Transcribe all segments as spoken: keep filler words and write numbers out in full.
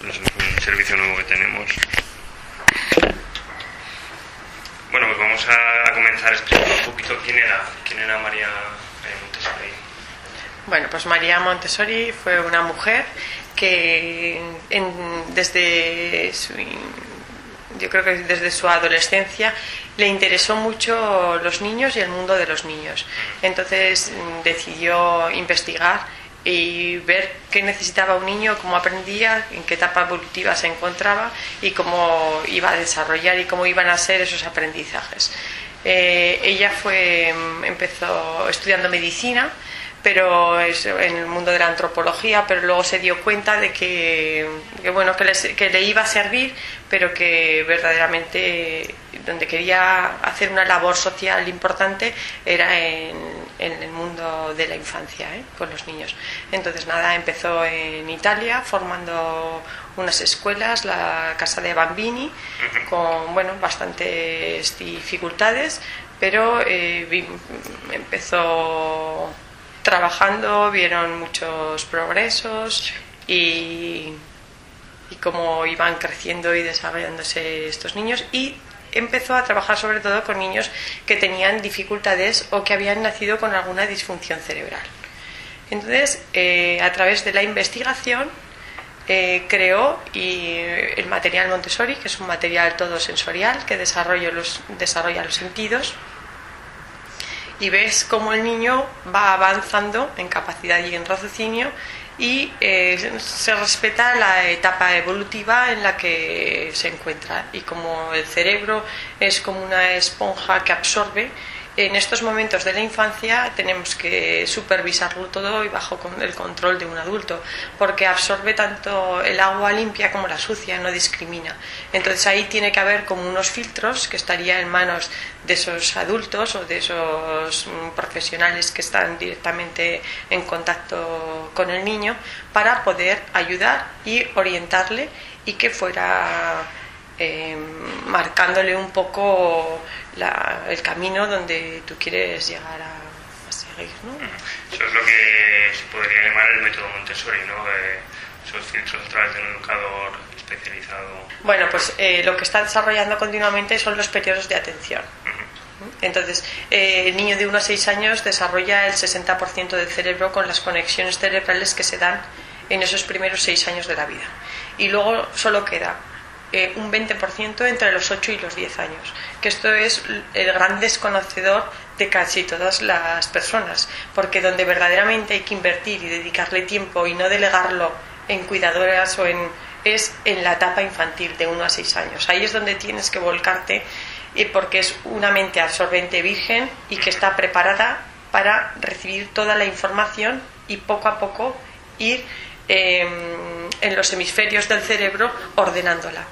es un servicio nuevo que tenemos. Bueno, pues vamos a, a comenzar explicando un poquito quién era, quién era María eh, Montessori. Bueno, pues María Montessori fue una mujer que en, desde su, yo creo que desde su adolescencia le interesó mucho los niños y el mundo de los niños. Entonces decidió investigar y ver qué necesitaba un niño, cómo aprendía, en qué etapa evolutiva se encontraba y cómo iba a desarrollar y cómo iban a ser esos aprendizajes. Eh, ella fue empezó estudiando medicina, pero es en el mundo de la antropología, pero luego se dio cuenta de que, que bueno que, les, que le iba a servir, pero que verdaderamente donde quería hacer una labor social importante era en, en el mundo de la infancia, ¿eh? Con los niños. Entonces nada, empezó en Italia formando unas escuelas, la Casa de Bambini, con bueno bastantes dificultades, pero eh, empezó trabajando, vieron muchos progresos y, y cómo iban creciendo y desarrollándose estos niños, y empezó a trabajar sobre todo con niños que tenían dificultades o que habían nacido con alguna disfunción cerebral. Entonces, eh, a través de la investigación eh, creó y el material Montessori, que es un material todo sensorial que desarrolla los, desarrolla los sentidos, y ves cómo el niño va avanzando en capacidad y en raciocinio y eh, se respeta la etapa evolutiva en la que se encuentra, y como el cerebro es como una esponja que absorbe, en estos momentos de la infancia tenemos que supervisarlo todo y bajo el control de un adulto, porque absorbe tanto el agua limpia como la sucia, no discrimina. Entonces ahí tiene que haber como unos filtros que estarían en manos de esos adultos o de esos profesionales que están directamente en contacto con el niño, para poder ayudar y orientarle y que fuera eh, marcándole un poco La, el camino donde tú quieres llegar a, a seguir, ¿no? Eso es lo que se podría llamar el método Montessori, ¿no? Eh, esos filtros a través de un educador especializado. Bueno, pues eh, lo que está desarrollando continuamente son los periodos de atención. Uh-huh. Entonces, eh, el niño de uno a seis años desarrolla el sesenta por ciento del cerebro con las conexiones cerebrales que se dan en esos primeros seis años de la vida. Y luego solo queda Eh, un veinte por ciento entre los ocho y los diez años, que esto es el gran desconocedor de casi todas las personas, porque donde verdaderamente hay que invertir y dedicarle tiempo y no delegarlo en cuidadoras o en es en la etapa infantil de uno a seis años. Ahí es donde tienes que volcarte, y porque es una mente absorbente virgen y que está preparada para recibir toda la información y poco a poco ir eh, en los hemisferios del cerebro ordenándola.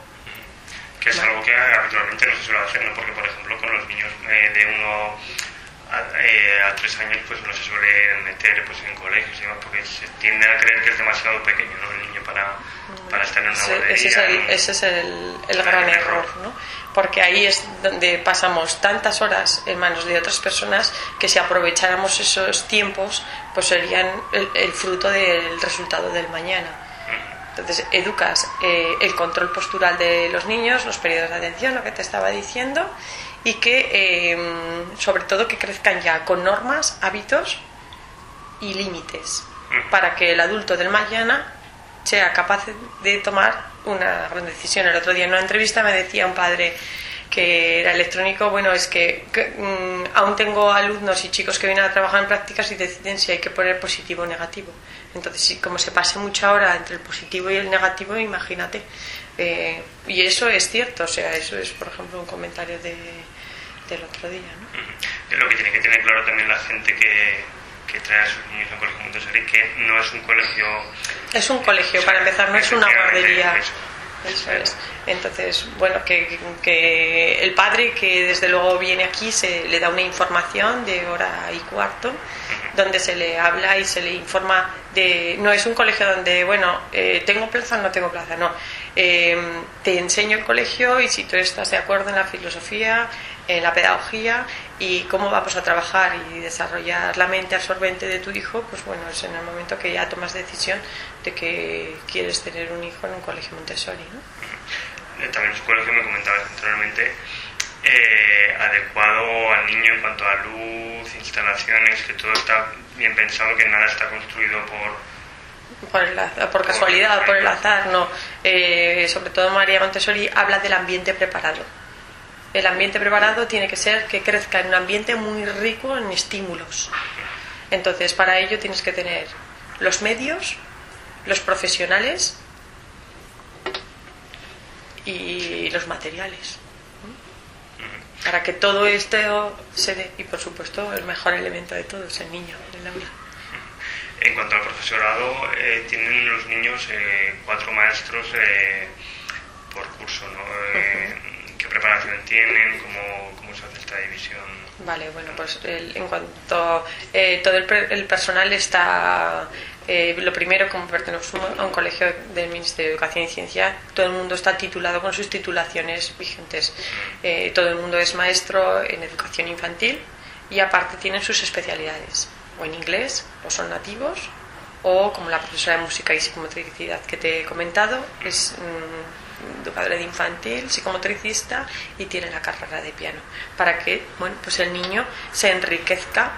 Que es algo que habitualmente no se suele hacer, ¿no? Porque, por ejemplo, con los niños eh, de uno a, eh, a tres años, pues no se suele meter pues, en colegios y demás, porque se tiende a creer que es demasiado pequeño, ¿no? El niño para, para estar en una sí, guardería. Ese es el, ese es el, el gran el error, ¿no? Porque ahí es donde pasamos tantas horas en manos de otras personas que si aprovecháramos esos tiempos, pues serían el, el fruto del resultado del mañana. Entonces educas eh, el control postural de los niños, los periodos de atención, lo que te estaba diciendo, y que eh, sobre todo que crezcan ya con normas, hábitos y límites, para que el adulto del mañana sea capaz de tomar una gran decisión. El otro día en una entrevista me decía un padre que era electrónico, bueno, es que, que um, aún tengo alumnos y chicos que vienen a trabajar en prácticas y deciden si hay que poner positivo o negativo. Entonces, si, como se pase mucha hora entre el positivo y el negativo, imagínate. Eh, y eso es cierto, o sea, eso es, por ejemplo, un comentario de, del otro día, ¿no? Es lo que tiene que tener claro también la gente que, que trae a sus niños al colegio Montessori, que no es un colegio... Es un colegio, o sea, para empezar, no es una guardería. Eso. Eso es. Entonces, bueno, que, que el padre que desde luego viene aquí se le da una información de hora y cuarto, donde se le habla y se le informa de... No es un colegio donde, bueno, eh, tengo plaza o no tengo plaza, no. Eh, te enseño el colegio y si tú estás de acuerdo en la filosofía, en la pedagogía y cómo vamos a trabajar y desarrollar la mente absorbente de tu hijo, pues bueno, es en el momento que ya tomas decisión de que quieres tener un hijo en un colegio Montessori, ¿no? También su colegio, me comentabas anteriormente, eh, adecuado al niño en cuanto a luz, instalaciones, que todo está bien pensado, que nada está construido por... Por, el, por casualidad, por el azar, no. Eh, sobre todo María Montessori habla del ambiente preparado. El ambiente preparado tiene que ser que crezca en un ambiente muy rico en estímulos. Entonces, para ello tienes que tener los medios, los profesionales y los materiales. Para que todo esto se dé. Y, por supuesto, el mejor elemento de todo es el niño en el aula. En cuanto al profesorado, eh, tienen los niños eh, cuatro maestros eh, por curso, ¿no? Eh, uh-huh. ¿Qué preparación tienen? ¿Cómo, cómo se hace esta división? Vale, bueno, pues el, en cuanto eh, todo el, el personal está, eh, lo primero, como pertenecemos a un colegio del Ministerio de Educación y Ciencia, todo el mundo está titulado con sus titulaciones vigentes. Eh, todo el mundo es maestro en educación infantil y aparte tienen sus especialidades. O en inglés, o son nativos, o como la profesora de música y psicomotricidad que te he comentado, es mmm, educadora de infantil, psicomotricista y tiene la carrera de piano, para que bueno, pues el niño se enriquezca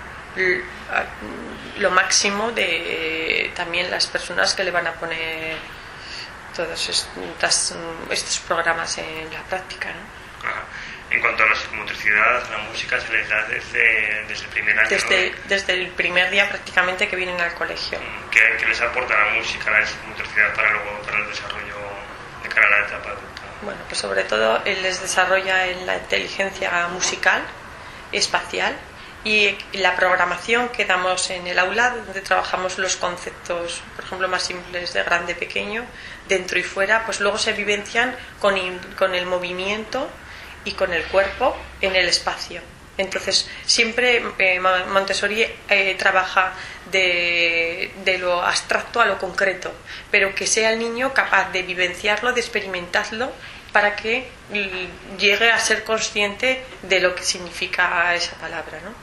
lo máximo de también las personas que le van a poner todos estos, estos programas en la práctica, ¿no? Ajá. En cuanto a la psicomotricidad, la música se les da desde, desde el primer año. Desde, ¿no? desde el primer día prácticamente que vienen al colegio. ¿Qué, qué les aporta la música, la psicomotricidad para, luego, para el desarrollo de cara a la etapa adulta? Bueno, pues sobre todo él les desarrolla en la inteligencia musical, espacial y la programación que damos en el aula, donde trabajamos los conceptos, por ejemplo, más simples de grande, pequeño, dentro y fuera, pues luego se vivencian con, con el movimiento y con el cuerpo en el espacio. Entonces siempre eh, Montessori eh, trabaja de, de lo abstracto a lo concreto, pero que sea el niño capaz de vivenciarlo, de experimentarlo, para que llegue a ser consciente de lo que significa esa palabra, ¿no?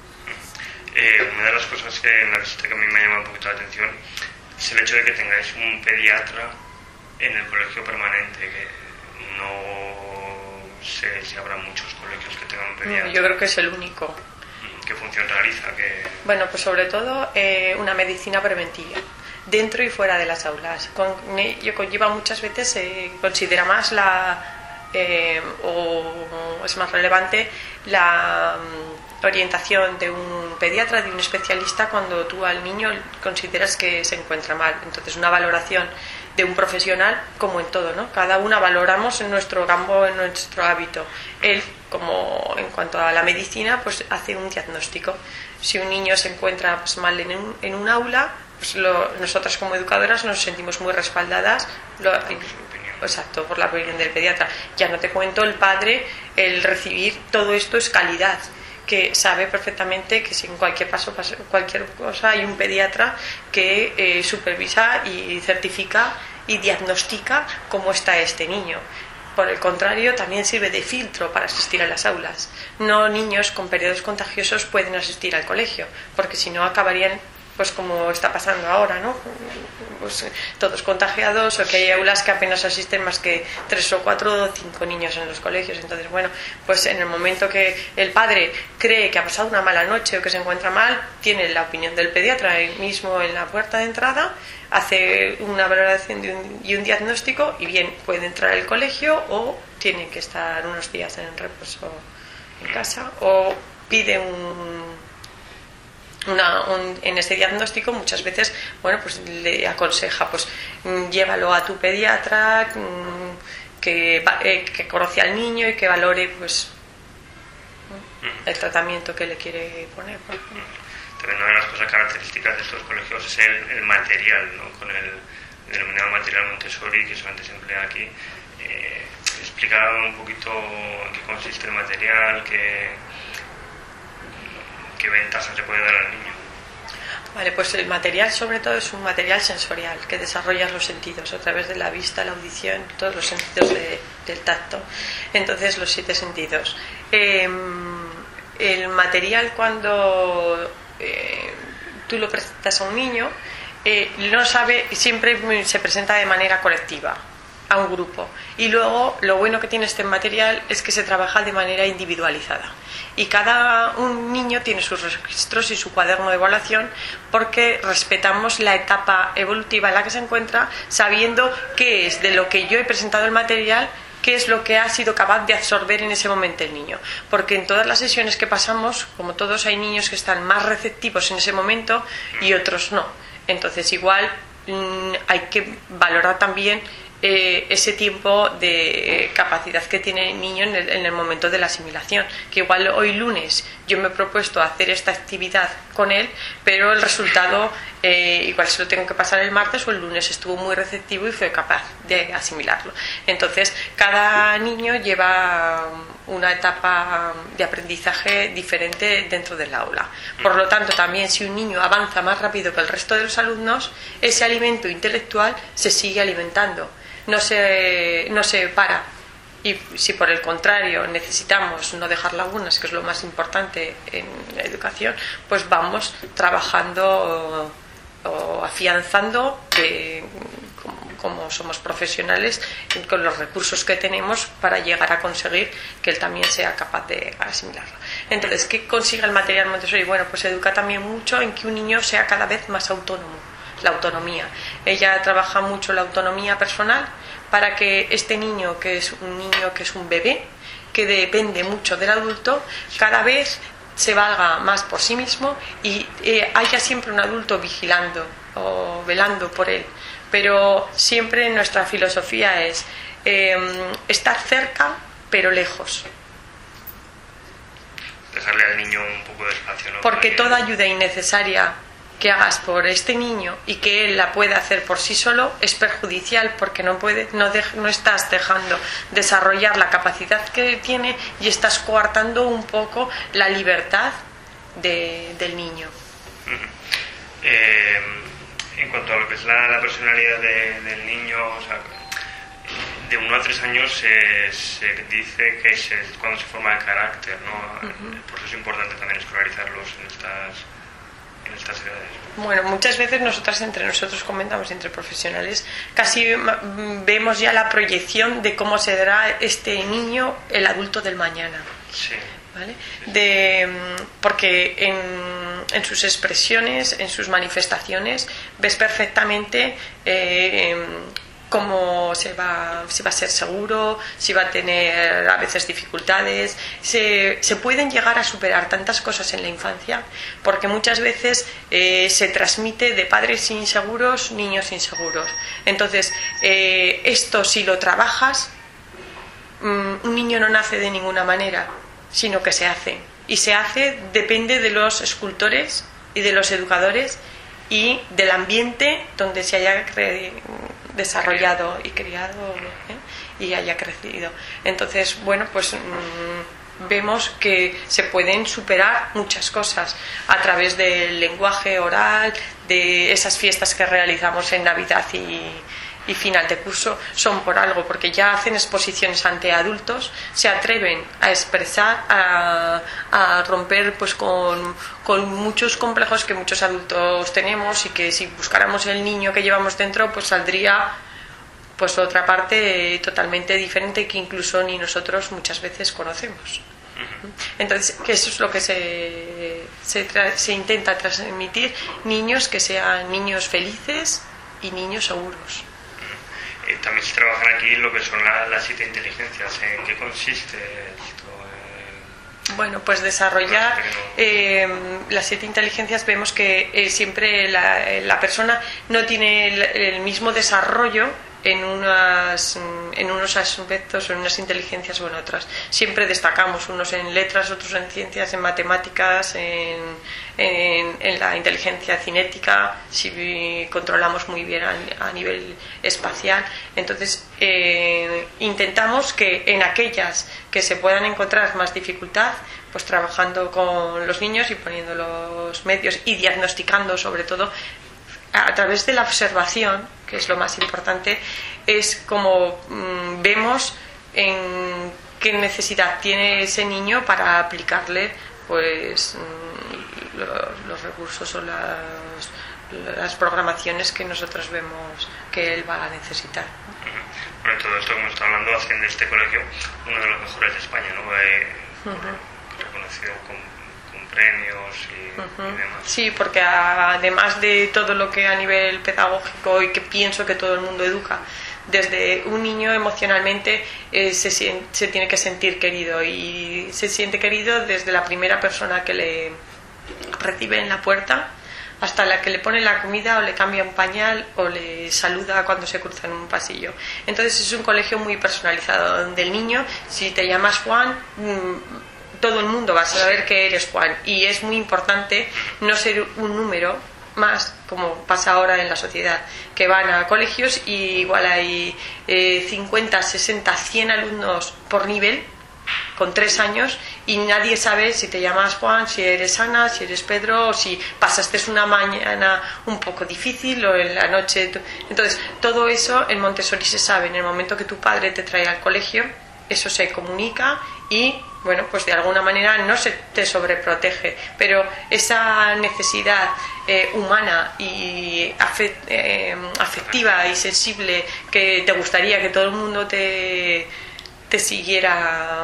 Eh, una de las cosas que en la visita que a mí me llama un poquito la atención es el hecho de que tengáis un pediatra en el colegio permanente, que no sé si habrá muchos colegios que tengan un pediatra. Yo creo que es el único. ¿Qué función realiza? ¿Qué... Bueno, pues sobre todo eh, una medicina preventiva, dentro y fuera de las aulas. Con ello conlleva muchas veces, se eh, considera más la, eh, o es más relevante la um, orientación de un pediatra, de un especialista, cuando tú al niño consideras que se encuentra mal. Entonces, una valoración de un profesional, como en todo, ¿no? Cada una valoramos en nuestro campo, en nuestro hábito. Él, como en cuanto a la medicina, pues hace un diagnóstico. Si un niño se encuentra pues, mal en un, en un aula, pues lo, nosotras como educadoras nos sentimos muy respaldadas. Lo, exacto, por la opinión del pediatra. Ya no te cuento el padre, el recibir todo esto es calidad, que sabe perfectamente que si en cualquier paso, cualquier cosa, hay un pediatra que eh, supervisa y certifica y diagnostica cómo está este niño. Por el contrario, también sirve de filtro para asistir a las aulas. No niños con periodos contagiosos pueden asistir al colegio, porque si no acabarían pues como está pasando ahora, ¿no? Pues todos contagiados, o que hay aulas que apenas asisten más que tres o cuatro o cinco niños en los colegios. Entonces, bueno, pues en el momento que el padre cree que ha pasado una mala noche o que se encuentra mal, tiene la opinión del pediatra ahí mismo en la puerta de entrada, hace una valoración de un, y un diagnóstico, y bien, puede entrar al colegio o tiene que estar unos días en reposo en casa, o pide un Una, un, en ese diagnóstico muchas veces bueno pues le aconseja pues llévalo a tu pediatra que, eh, que conoce al niño y que valore pues el tratamiento que le quiere poner. También una de las cosas características de estos colegios es el, el material, ¿no? Con el, el denominado material Montessori, que solamente se emplea aquí. Eh, explica un poquito en qué consiste el material, qué ¿qué ventajas le puede dar al niño? Vale, pues el material sobre todo es un material sensorial que desarrolla los sentidos a través de la vista, la audición, todos los sentidos de, del tacto. Entonces los siete sentidos. Eh, el material cuando eh, tú lo presentas a un niño eh, no sabe, siempre se presenta de manera colectiva a un grupo, y luego lo bueno que tiene este material es que se trabaja de manera individualizada y cada un niño tiene sus registros y su cuaderno de evaluación porque respetamos la etapa evolutiva en la que se encuentra, sabiendo qué es de lo que yo he presentado el material, qué es lo que ha sido capaz de absorber en ese momento el niño, porque en todas las sesiones que pasamos, como todos, hay niños que están más receptivos en ese momento y otros no. Entonces igual mmm, hay que valorar también Eh, ese tiempo de capacidad que tiene el niño en el, en el momento de la asimilación, que igual hoy lunes yo me he propuesto hacer esta actividad con él, pero el resultado eh, igual se lo tengo que pasar el martes o el lunes estuvo muy receptivo y fue capaz de asimilarlo. Entonces cada niño lleva una etapa de aprendizaje diferente dentro del aula. Por lo tanto, también si un niño avanza más rápido que el resto de los alumnos, ese alimento intelectual se sigue alimentando. No se, no se para, y si por el contrario necesitamos no dejar lagunas, que es lo más importante en la educación, pues vamos trabajando o, o afianzando que como, como somos profesionales con los recursos que tenemos para llegar a conseguir que él también sea capaz de asimilarlo. Entonces, ¿qué consigue el material Montessori? Bueno, pues educa también mucho en que un niño sea cada vez más autónomo. La autonomía. Ella trabaja mucho la autonomía personal para que este niño, que es un niño que es un bebé, que depende mucho del adulto, cada vez se valga más por sí mismo y eh, haya siempre un adulto vigilando o velando por él. Pero siempre nuestra filosofía es eh, estar cerca pero lejos. Dejarle al niño un poco de espacio, ¿no? Porque toda ayuda innecesaria que hagas por este niño y que él la pueda hacer por sí solo es perjudicial, porque no puede, no, de, no estás dejando desarrollar la capacidad que tiene y estás coartando un poco la libertad de, del niño. Uh-huh. eh, en cuanto a lo que es la, la personalidad de, del niño, o sea, de uno a tres años se, se dice que es cuando se forma el carácter, ¿no? Uh-huh. Por eso es importante también escolarizarlos en estas estas edades. Bueno, muchas veces nosotras entre nosotros comentamos, entre profesionales, casi vemos ya la proyección de cómo será este niño el adulto del mañana. Sí. ¿Vale? De, porque en, en sus expresiones, en sus manifestaciones, ves perfectamente eh, cómo se va, si va a ser seguro, si va a tener a veces dificultades. Se, se pueden llegar a superar tantas cosas en la infancia, porque muchas veces eh, se transmite de padres inseguros, niños inseguros. Entonces, eh, esto si lo trabajas, um, un niño no nace de ninguna manera, sino que se hace. Y se hace, depende de los escultores y de los educadores y del ambiente donde se haya cre- desarrollado y criado, ¿eh? Y haya crecido. Entonces, bueno, pues mmm, vemos que se pueden superar muchas cosas a través del lenguaje oral, de esas fiestas que realizamos en Navidad y, y final de curso, son por algo, porque ya hacen exposiciones ante adultos, se atreven a expresar, a, a romper pues con, con muchos complejos que muchos adultos tenemos, y que si buscáramos el niño que llevamos dentro, pues saldría pues otra parte totalmente diferente que incluso ni nosotros muchas veces conocemos. Entonces, que eso es lo que se, se, tra- se intenta transmitir: niños que sean niños felices y niños seguros. Eh, también se trabajan aquí lo que son la, las siete inteligencias. ¿En qué consiste esto? Eh, Bueno, pues desarrollar eh, las siete inteligencias. Vemos que eh, siempre la, la persona no tiene el, el mismo desarrollo en, unas, en unos aspectos, en unas inteligencias o en otras. Siempre destacamos, unos en letras, otros en ciencias, en matemáticas, en, en, en la inteligencia cinética, si controlamos muy bien a, a nivel espacial. Entonces, eh, intentamos que en aquellas que se puedan encontrar más dificultad, pues trabajando con los niños y poniendo los medios y diagnosticando, sobre todo a través de la observación, que es lo más importante, es como mmm, vemos en qué necesidad tiene ese niño para aplicarle pues mmm, lo, los recursos o las, las programaciones que nosotros vemos que él va a necesitar. Bueno, todo esto, como está hablando, hacen de este colegio uno de los mejores de España, ¿no? Eh, uh-huh. Reconocido con, con premios y, uh-huh. y demás. Sí, porque además de todo lo que a nivel pedagógico y que pienso que todo el mundo educa, desde un niño emocionalmente eh, se, se tiene que sentir querido, y se siente querido desde la primera persona que le recibe en la puerta hasta la que le pone la comida o le cambia un pañal o le saluda cuando se cruza en un pasillo. Entonces es un colegio muy personalizado, donde el niño, si te llamas Juan, todo el mundo va a saber que eres Juan, y es muy importante no ser un número más, como pasa ahora en la sociedad, que van a colegios y igual hay eh, cincuenta, sesenta, cien alumnos por nivel con tres años y nadie sabe si te llamas Juan, si eres Ana, si eres Pedro, o si pasaste una mañana un poco difícil o en la noche. Entonces todo eso en Montessori se sabe. En el momento que tu padre te trae al colegio, eso se comunica y bueno, pues de alguna manera no se te sobreprotege, pero esa necesidad eh, humana y afect, eh, afectiva y sensible que te gustaría que todo el mundo te, te siguiera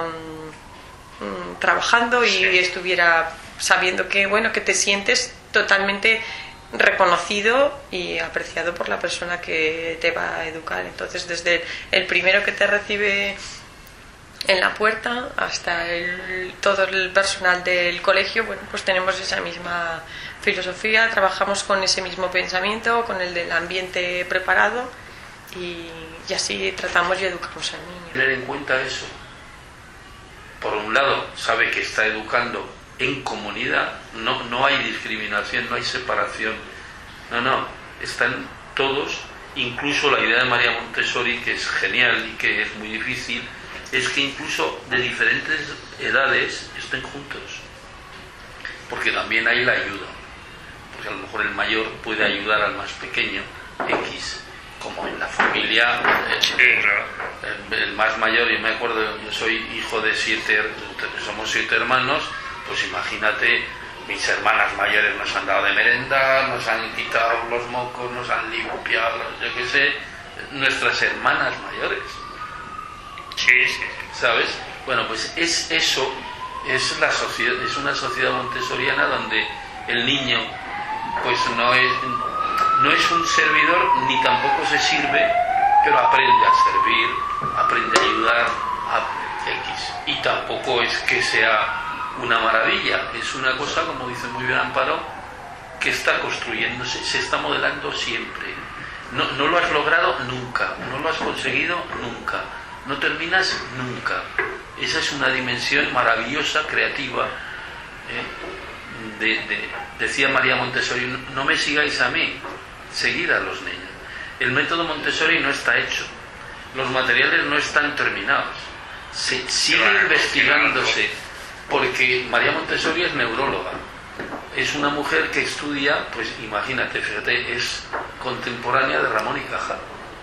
um, trabajando y sí. estuviera sabiendo que bueno, que te sientes totalmente reconocido y apreciado por la persona que te va a educar. Entonces desde el primero que te recibe en la puerta hasta el, todo el personal del colegio, bueno, pues tenemos esa misma filosofía, trabajamos con ese mismo pensamiento, con el del ambiente preparado, y, y así tratamos y educamos al niño. Tener en cuenta eso. Por un lado, sabe que está educando en comunidad, no, no hay discriminación, no hay separación, no, no, están todos, incluso la idea de María Montessori, que es genial y que es muy difícil, es que incluso de diferentes edades estén juntos, porque también hay la ayuda, porque a lo mejor el mayor puede ayudar al más pequeño, X, como en la familia, el, el más mayor, yo me acuerdo, yo soy hijo de siete, somos siete hermanos, pues imagínate, mis hermanas mayores nos han dado de merendar, nos han quitado los mocos, nos han limpiado, yo qué sé, nuestras hermanas mayores. Sí, sí. ¿Sabes? Bueno, pues es eso, es la sociedad, es una sociedad montessoriana donde el niño pues no es no es un servidor ni tampoco se sirve, pero aprende a servir, aprende a ayudar a X, y tampoco es que sea una maravilla, es una cosa, como dice muy bien Amparo, que está construyéndose, se está modelando siempre. No, no lo has logrado nunca, no lo has conseguido nunca. No terminas nunca. Esa es una dimensión maravillosa, creativa. ¿eh? De, de, decía María Montessori, no me sigáis a mí, seguid a los niños. El método Montessori no está hecho, los materiales no están terminados, se sigue investigándose, porque María Montessori es neuróloga, es una mujer que estudia, pues imagínate, fíjate, es contemporánea de Ramón y Cajal.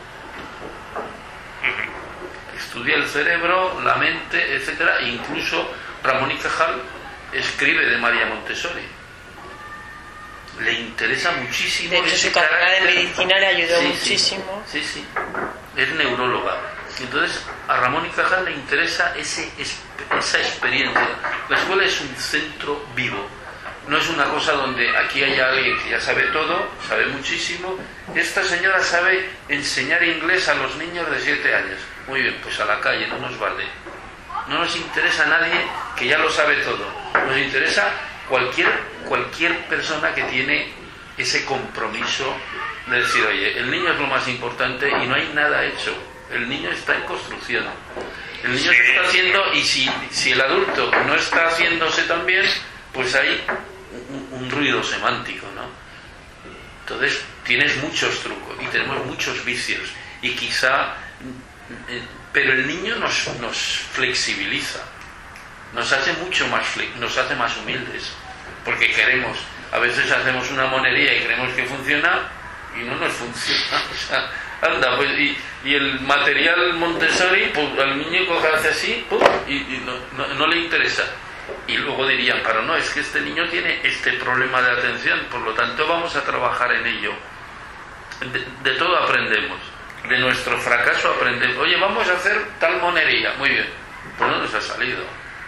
Estudia el cerebro, la mente, etcétera, e incluso Ramón y Cajal escribe de María Montessori. Le interesa muchísimo. De hecho, su carrera de medicina le ayudó sí, muchísimo. Sí, sí, es neuróloga. Entonces, a Ramón y Cajal le interesa ese, esa experiencia. La escuela es un centro vivo. No es una cosa donde aquí hay alguien que ya sabe todo, sabe muchísimo. Esta señora sabe enseñar inglés a los niños de siete años. Muy bien, pues a la calle, no nos vale. No nos interesa a nadie que ya lo sabe todo. Nos interesa cualquier, cualquier persona que tiene ese compromiso de decir, oye, el niño es lo más importante y no hay nada hecho. El niño está en construcción. El niño se está haciendo, y si, si el adulto no está haciéndose también, pues hay un, un ruido semántico, ¿no? Entonces tienes muchos trucos y tenemos muchos vicios y quizá, pero el niño nos, nos flexibiliza, nos hace mucho más, nos hace más humildes, porque queremos, a veces hacemos una monería y creemos que funciona y no nos funciona. O sea, anda, pues, y, y el material Montessori, pues al niño coge, hace así, pum, y, y no, no, no le interesa. Y luego dirían, pero no, es que este niño tiene este problema de atención, por lo tanto vamos a trabajar en ello. De, de todo aprendemos, de nuestro fracaso aprendemos. Oye, vamos a hacer tal monería, muy bien, pues no nos ha salido.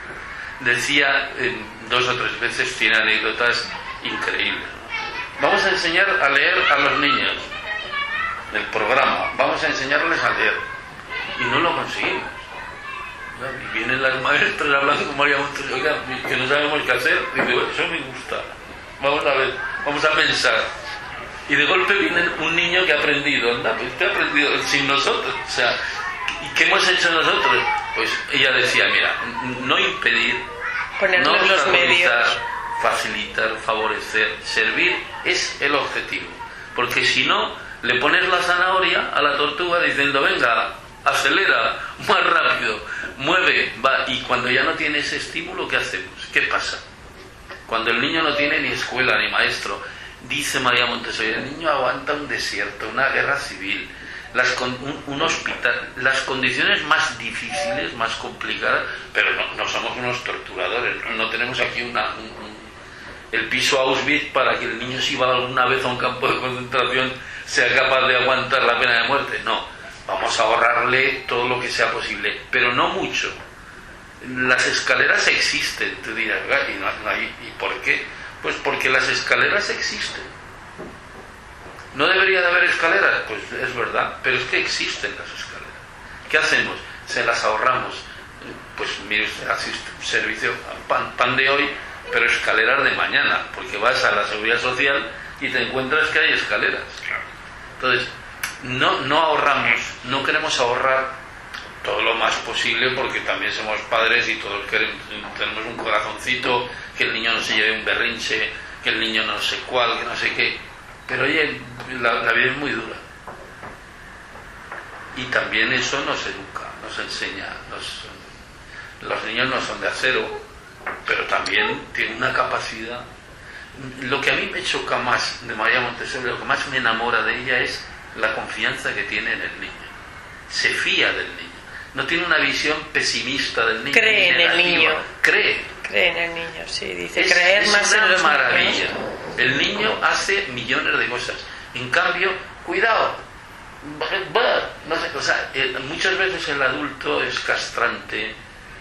Decía eh, dos o tres veces, tiene anécdotas increíbles. Vamos a enseñar a leer a los niños del programa, vamos a enseñarles a leer, y no lo conseguimos. Y vienen las maestras hablando con María Montessori, oiga, que no sabemos qué hacer. Y digo, eso me gusta, vamos a ver, vamos a pensar. Y de golpe viene un niño que ha aprendido, anda, pues te ha aprendido sin nosotros. O sea, ¿y qué hemos hecho nosotros? Pues ella decía, mira, no impedir, ponerle no los medios, facilitar, favorecer, servir es el objetivo. Porque si no, le pones la zanahoria a la tortuga diciendo, venga, acelera, más rápido, mueve, va, y cuando ya no tiene ese estímulo, ¿qué hacemos? ¿Qué pasa? Cuando el niño no tiene ni escuela ni maestro, dice María Montessori, el niño aguanta un desierto, una guerra civil, las con, un, un hospital, las condiciones más difíciles, más complicadas, pero no, no somos unos torturadores, no, no tenemos aquí una, un, un, el piso Auschwitz para que el niño, si va alguna vez a un campo de concentración, sea capaz de aguantar la pena de muerte. No, vamos a ahorrarle todo lo que sea posible, pero no mucho. Las escaleras existen, tú dirás, ¿y, no, no hay, ¿y por qué? Pues porque las escaleras existen. ¿No debería de haber escaleras? Pues es verdad, pero es que existen las escaleras. ¿Qué hacemos? Se las ahorramos. Pues mire usted, asiste un servicio, pan, pan de hoy, pero escaleras de mañana, porque vas a la Seguridad Social y te encuentras que hay escaleras. Entonces, no, no ahorramos, no queremos ahorrar todo lo más posible, porque también somos padres y todos queremos, tenemos un corazoncito, que el niño no se lleve un berrinche, que el niño no sé cuál, que no sé qué. Pero oye, la, la vida es muy dura. Y también eso nos educa, nos enseña. Nos, los niños no son de acero, pero también tienen una capacidad. Lo que a mí me choca más de María Montessori, lo que más me enamora de ella es la confianza que tiene en el niño. Se fía del niño. No tiene una visión pesimista del niño. Cree en el niño. Cree. Cree en el niño, sí. Dice es, creer es más una en los maravilla. niños. El niño hace millones de cosas. En cambio, cuidado. No sé, o sea, muchas veces el adulto es castrante,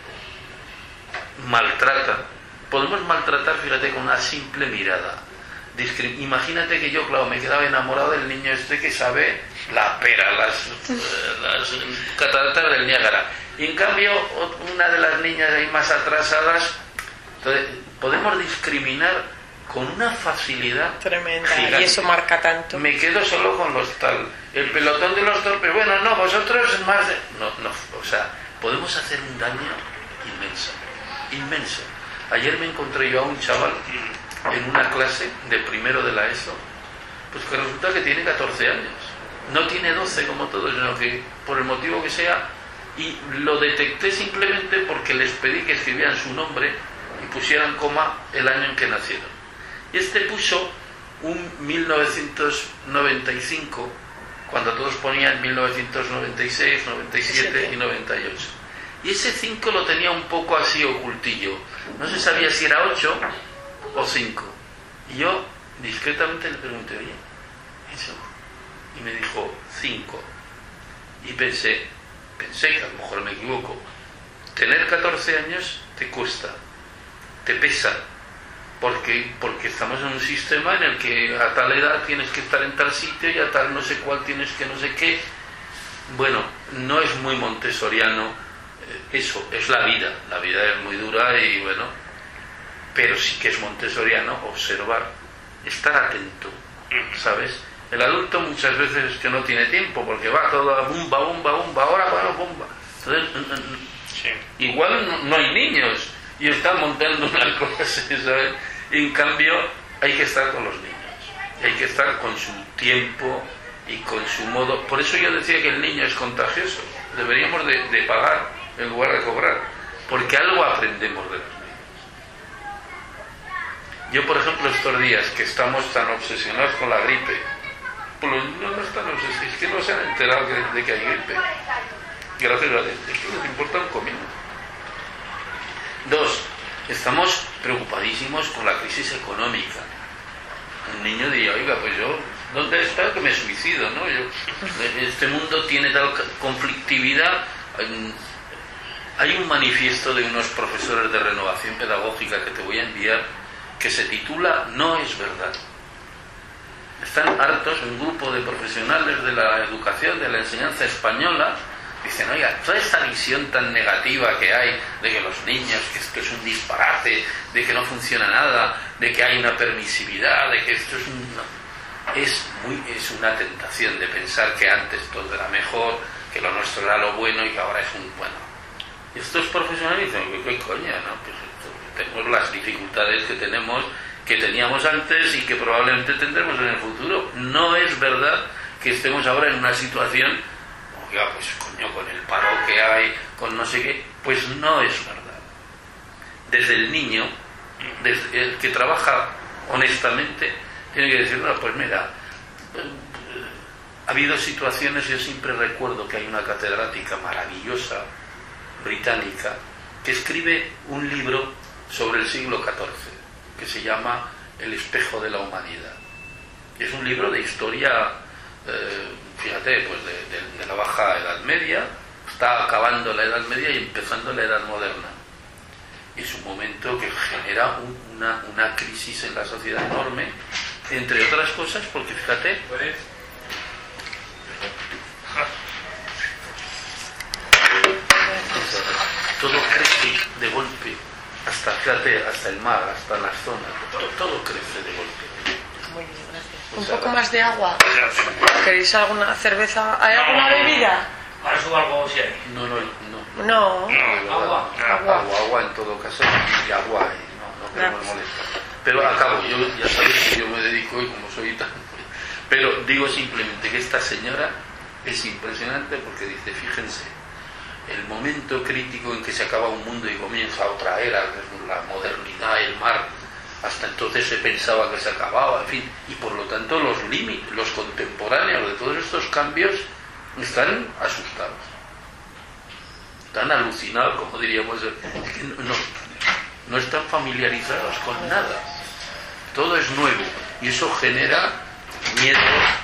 maltrata. Podemos maltratar, fíjate, con una simple mirada. Discrim- Imagínate que yo, claro, me quedaba enamorado del niño este que sabe la pera, las, las cataratas del Niágara. Y en cambio, una de las niñas ahí más atrasadas, entonces, podemos discriminar con una facilidad tremenda, gigante. Y eso marca tanto. Me quedo solo con los tal, el pelotón de los torpes. Bueno, no, vosotros más de... no, no, o sea, podemos hacer un daño inmenso, inmenso. Ayer me encontré yo a un chaval en una clase de primero de la ESO, pues que resulta que tiene catorce años, no tiene doce como todos, sino que por el motivo que sea, y lo detecté simplemente porque les pedí que escribieran su nombre y pusieran coma el año en que nacieron. Y este puso un mil novecientos noventa y cinco, cuando todos ponían mil novecientos noventa y seis, noventa y siete y noventa y ocho. Y ese cinco lo tenía un poco así ocultillo. No se sabía si era ocho o cinco. Y yo discretamente le pregunté, oye, eso. Y me dijo cinco. Y pensé, pensé que a lo mejor me equivoco. Tener catorce años te cuesta, te pesa. Porque, porque estamos en un sistema en el que a tal edad tienes que estar en tal sitio y a tal no sé cuál tienes que no sé qué. Bueno, no es muy montessoriano eso, es la vida. La vida es muy dura y bueno, pero sí que es montessoriano observar, estar atento, ¿sabes? El adulto muchas veces es que no tiene tiempo porque va todo a bumba, bumba, bumba, ahora bueno, bumba. Entonces, sí. Igual no, no hay niños y están montando una cosa, ¿sabes? Y en cambio hay que estar con los niños, hay que estar con su tiempo y con su modo. Por eso yo decía que el niño es contagioso. Deberíamos de, de pagar en lugar de cobrar, porque algo aprendemos de los niños. Yo, por ejemplo, estos días que estamos tan obsesionados con la gripe, pues los niños no están obsesionados, es que no se han enterado de, de que hay gripe. Gracias a Dios, es que les importa un comino. Dos, estamos preocupadísimos con la crisis económica. Un niño diría, oiga, pues yo, ¿dónde está que me suicido? ¿No? Yo, este mundo tiene tal conflictividad. Hay un manifiesto de unos profesores de renovación pedagógica que te voy a enviar que se titula No es verdad. Están hartos, un grupo de profesionales de la educación, de la enseñanza española, dicen, oiga, toda esta visión tan negativa que hay de que los niños, que esto es un disparate, de que no funciona nada, de que hay una permisividad, de que esto es una, es, muy, es una tentación de pensar que antes todo era mejor, que lo nuestro era lo bueno y que ahora es un bueno. Y estos profesionales dicen, ¿qué coño? ¿No? Pues esto, tenemos las dificultades que tenemos, que teníamos antes y que probablemente tendremos en el futuro. No es verdad que estemos ahora en una situación, oiga, pues coño, con el paro que hay, con no sé qué, pues no es verdad. Desde el niño, desde el que trabaja honestamente, tiene que decir, no, pues mira, ha habido situaciones, yo siempre recuerdo que hay una catedrática maravillosa, británica, que escribe un libro sobre el siglo catorce, que se llama El espejo de la humanidad. Es un libro de historia, eh, fíjate, pues de, de, de la baja Edad Media, está acabando la Edad Media y empezando la Edad Moderna. Es un momento que genera un, una, una crisis en la sociedad enorme, entre otras cosas, porque fíjate... Todo crece de golpe, hasta, fíjate, hasta el mar, hasta las zonas, todo, todo crece de golpe. Muy bien, gracias. Un poco más de agua. ¿Queréis alguna cerveza? ¿Hay alguna bebida? Ahora subo algo si hay. No, no, no. No. no agua. Agua. Agua, agua en todo caso, y agua, y no, no queremos molestar. Pero acabo, yo ya sabéis que yo me dedico y como soy tan... Pero digo simplemente que esta señora es impresionante porque dice, fíjense, el momento crítico en que se acaba un mundo y comienza otra era, la modernidad, el mar, hasta entonces se pensaba que se acababa, en fin, y por lo tanto los límites, los contemporáneos de todos estos cambios están asustados, están alucinados, como diríamos, es que no, no, no están familiarizados con nada, todo es nuevo y eso genera miedo,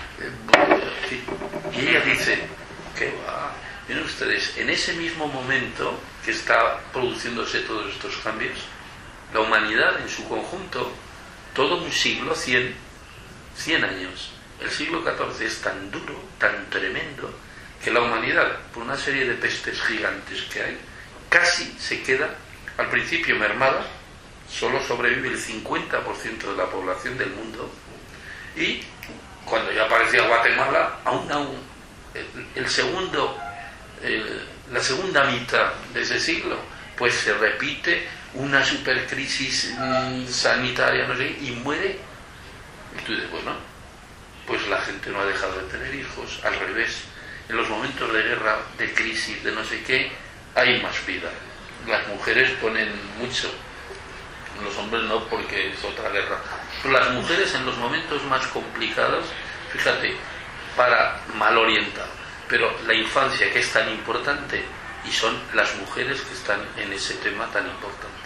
eh, y ella dice, ¿qué va? Miren ustedes, en ese mismo momento que está produciéndose todos estos cambios, la humanidad en su conjunto, todo un siglo, cien, cien años, el siglo catorce es tan duro, tan tremendo, que la humanidad, por una serie de pestes gigantes que hay, casi se queda, al principio mermada, solo sobrevive el cincuenta por ciento de la población del mundo, y cuando ya aparecía Guatemala, aún aún, el, el segundo... Eh, la segunda mitad de ese siglo, pues se repite una supercrisis mmm, sanitaria, no sé, y muere. Y tú dices, bueno, pues la gente no ha dejado de tener hijos, al revés, en los momentos de guerra, de crisis, de no sé qué, hay más vida. Las mujeres ponen mucho, los hombres no, porque es otra guerra. Pero las mujeres en los momentos más complicados, fíjate, para mal orientados. Pero la infancia, que es tan importante, y son las mujeres que están en ese tema tan importante.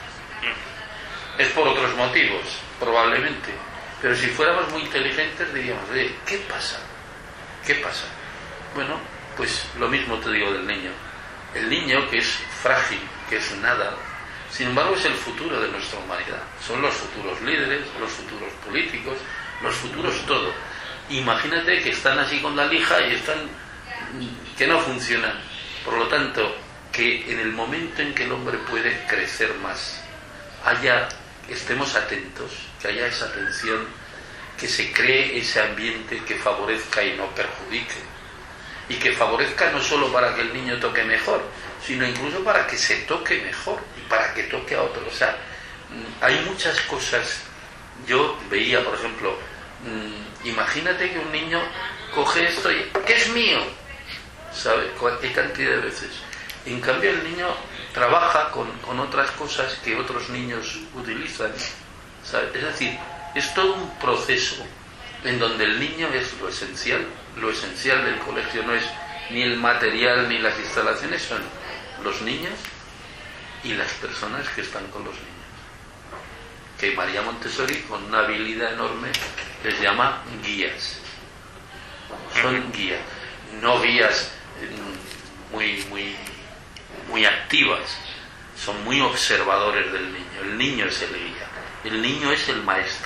Es por otros motivos, probablemente, pero si fuéramos muy inteligentes diríamos, oye, ¿qué pasa? ¿Qué pasa? Bueno, pues lo mismo te digo del niño. El niño, que es frágil, que es nada, sin embargo es el futuro de nuestra humanidad. Son los futuros líderes, los futuros políticos, los futuros todo. Imagínate que están así con la lija y están... que no funcionan. Por lo tanto, que en el momento en que el hombre puede crecer más, haya, estemos atentos, que haya esa atención, que se cree ese ambiente que favorezca y no perjudique, y que favorezca no solo para que el niño toque mejor, sino incluso para que se toque mejor y para que toque a otro. O sea, hay muchas cosas. Yo veía, por ejemplo, imagínate que un niño coge esto y ¿qué es mío? ¿Sabes? ¿Qué cantidad de veces? En cambio el niño trabaja con, con otras cosas que otros niños utilizan, ¿sabes? Es decir, es todo un proceso en donde el niño es lo esencial. Lo esencial del colegio no es ni el material ni las instalaciones, son los niños y las personas que están con los niños, que María Montessori, con una habilidad enorme, les llama guías. Son guías, no guías muy muy muy activas, son muy observadores del niño. El niño es el guía, el niño es el maestro.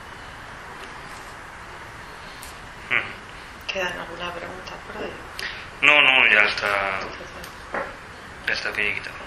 ¿Quedan alguna pregunta por ahí? No, no, ya está. Ya está que he quitado.